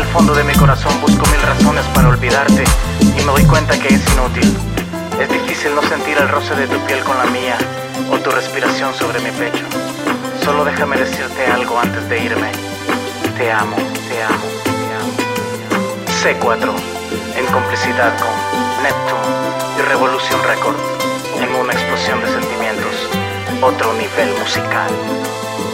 fondo de mi corazón busco mil razones para olvidarte y me doy cuenta que es inútil. Es difícil no sentir el roce de tu piel con la mía o tu respiración sobre mi pecho. Solo déjame decirte algo antes de irme. Te amo, te amo, te amo, te amo. C4, en complicidad con Neptune y Revolution Records, en una explosión de sentimientos, otro nivel musical.